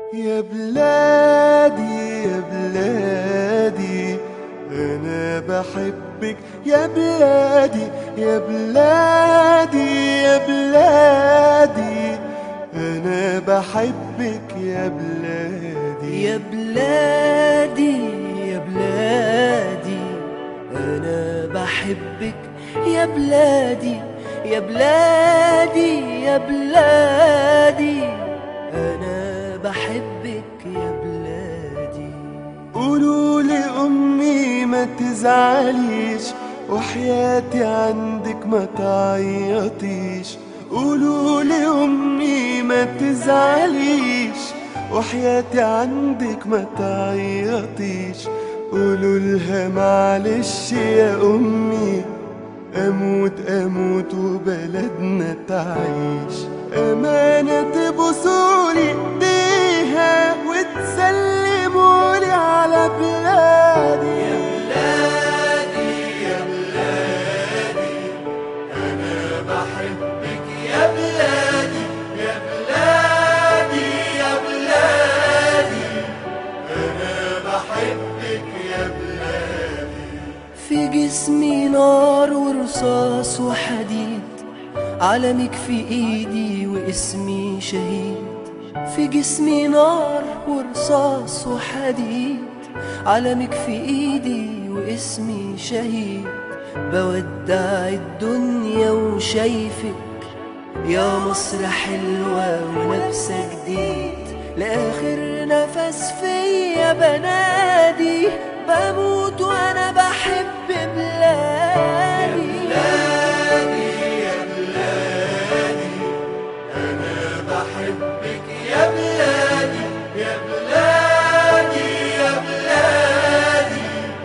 يا بلادي يا بلادي أنا بحبك يا بلادي يا بلادي يا بلادي أنا بحبك يا بلادي يا بلادي يا بلادي أنا بحبك يا بلادي يا بلادي يا بلادي أنا بحبك يا بلادي. قولوا لأمي ما تزعليش وحياتي عندك ما تعيطيش. قولوا لأمي ما تزعليش وحياتي عندك ما تعيطيش. قولوا لها معلش يا أمي أموت أموت وبلدنا تعيش. أمانة تبوسولي إيديها وتسلمولي على بلادي. يا بلادي يا بلادي أنا بحبك يا بلادي يا بلادي يا بلادي أنا بحبك يا بلادي. في جسمي نار ورصاص وحديد، علمك في ايدي واسمي شهيد. في جسمي نار ورصاص وحديد، علمك في ايدي واسمي شهيد. بودع الدنيا وشايفك يا مصر حلوة ولابسة جديد. لآخر نفس فيا بنادي بموت وانا بحب بلادي. يا بلادي أنا بحبك يا بلادي يا بلادي يا بلادي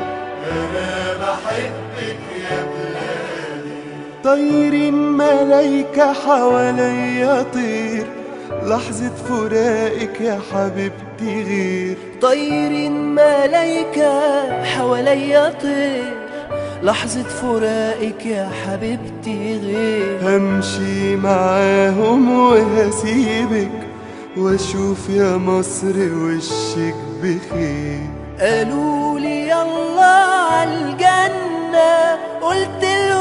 أنا بحبك يا بلادي. طايرين ملايكة حواليا طير، لحظة فراقك يا حبيبتي غير. طايرين ملايكة حواليا طير، لحظة فراقك يا حبيبتي غير. همشي معاهم وهسيبك واشوف يا مصر وشك بخير. قالوا لي يلا عالجنة، قلت